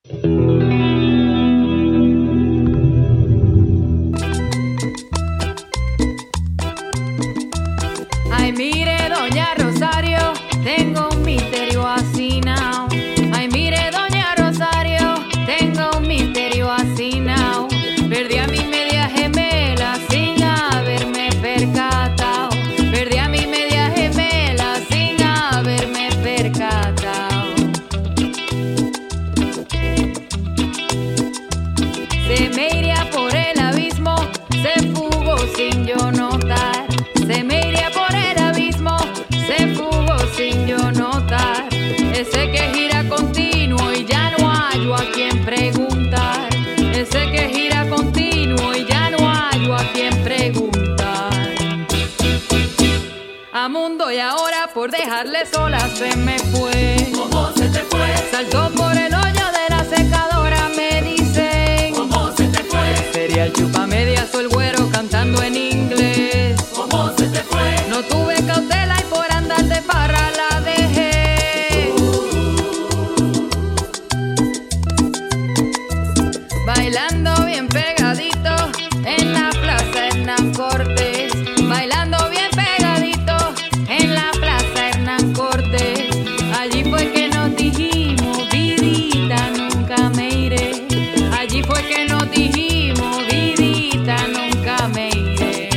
Ay, mire, doña Rosario, tengo un misterio hacinao. Ay, mire, doña Rosario, tengo un misterio hacinao. Perdí a mi media gemela sin haberme percatao. Perdí a mi media gemela sin haberme percatao. Se me iría por el abismo, se fugó sin yo notar. Se me iría por el abismo, se fugó sin yo notar. Ese que gira continuo y ya no hallo a quien preguntar. Ese que gira continuo y ya no hallo a quien preguntar. A mundo y ahora por dejarle sola se me fue. ¿Cómo se te fue? Saltó por el hoyo de la secadora, me dicen. ¿Cómo se te fue? Sería el chupamedias o el güero cantando en inglés. ¿Cómo se te fue? No tuve cautela y por andar de farra la dejé. Bailando bien pegadito en la plaza Hernán Cortés. Bailando bien pegadito en la plaza Hernán Cortés. Allí fue que nos dijimos, vidita, nunca me iré. Allí fue que nos dijimos, vidita, nunca me iré.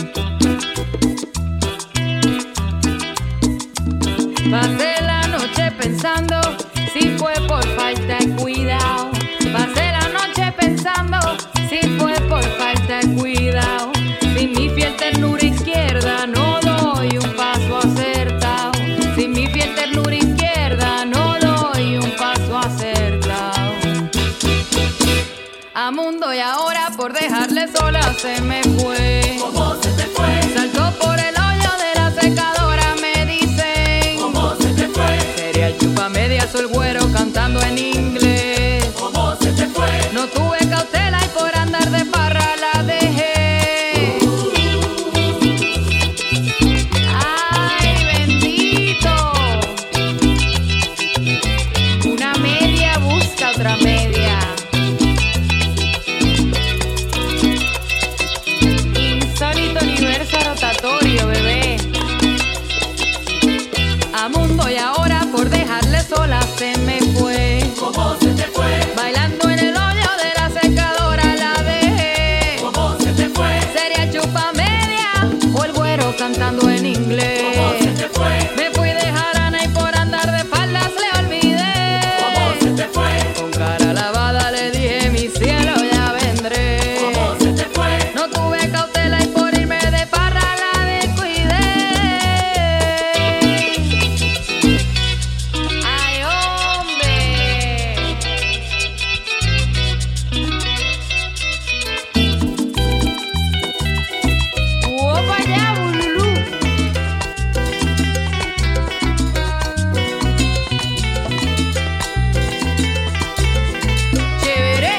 Pasé la noche pensando si fue por falta de cuidado. Pasé la noche pensando si fue por falta de cuidado. Sin mi fiel ternura izquierda no doy un paso acertado. Sin mi fiel ternura izquierda no doy un paso acertado. A mundo y ahora por dejarle sola se me fue. ¿Cómo se te fue? Saltó por el hoyo de la secadora, me dicen. ¿Cómo se te fue? Sería el chupamedias o el güero cantando en inglés. ¿Cómo se te fue? No tuve cautela y por andar de farra la dejé. ¡Ay, bendito! Una media busca otra media. Insólito universo rotatorio, bebé. A mundo y ahora por dejarle sola se me fue. ¿Cómo se te fue? Bailando en el hoyo de la secadora la dejé. ¿Cómo se te fue? Sería el chupamedia o el güero cantando en inglés. ¿Cómo se te fue? Me fui de jarana y por andar de espaldas le olvidé. ¿Cómo se te fue? Con cara lavada le dije mi cielo ya vendré. ¿Cómo se te fue? No tuve cautela y por irme de parra la descuidé. ¡Ay, hombre! ¡Uopa allá, bululú! ¡Chévere!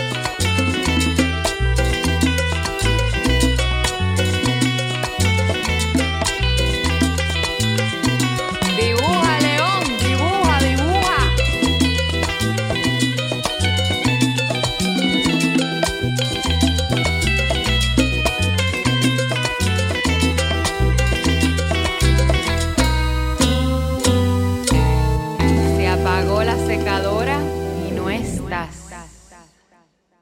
Dibuja, León, dibuja, dibuja. Se apagó la secadora y no estás.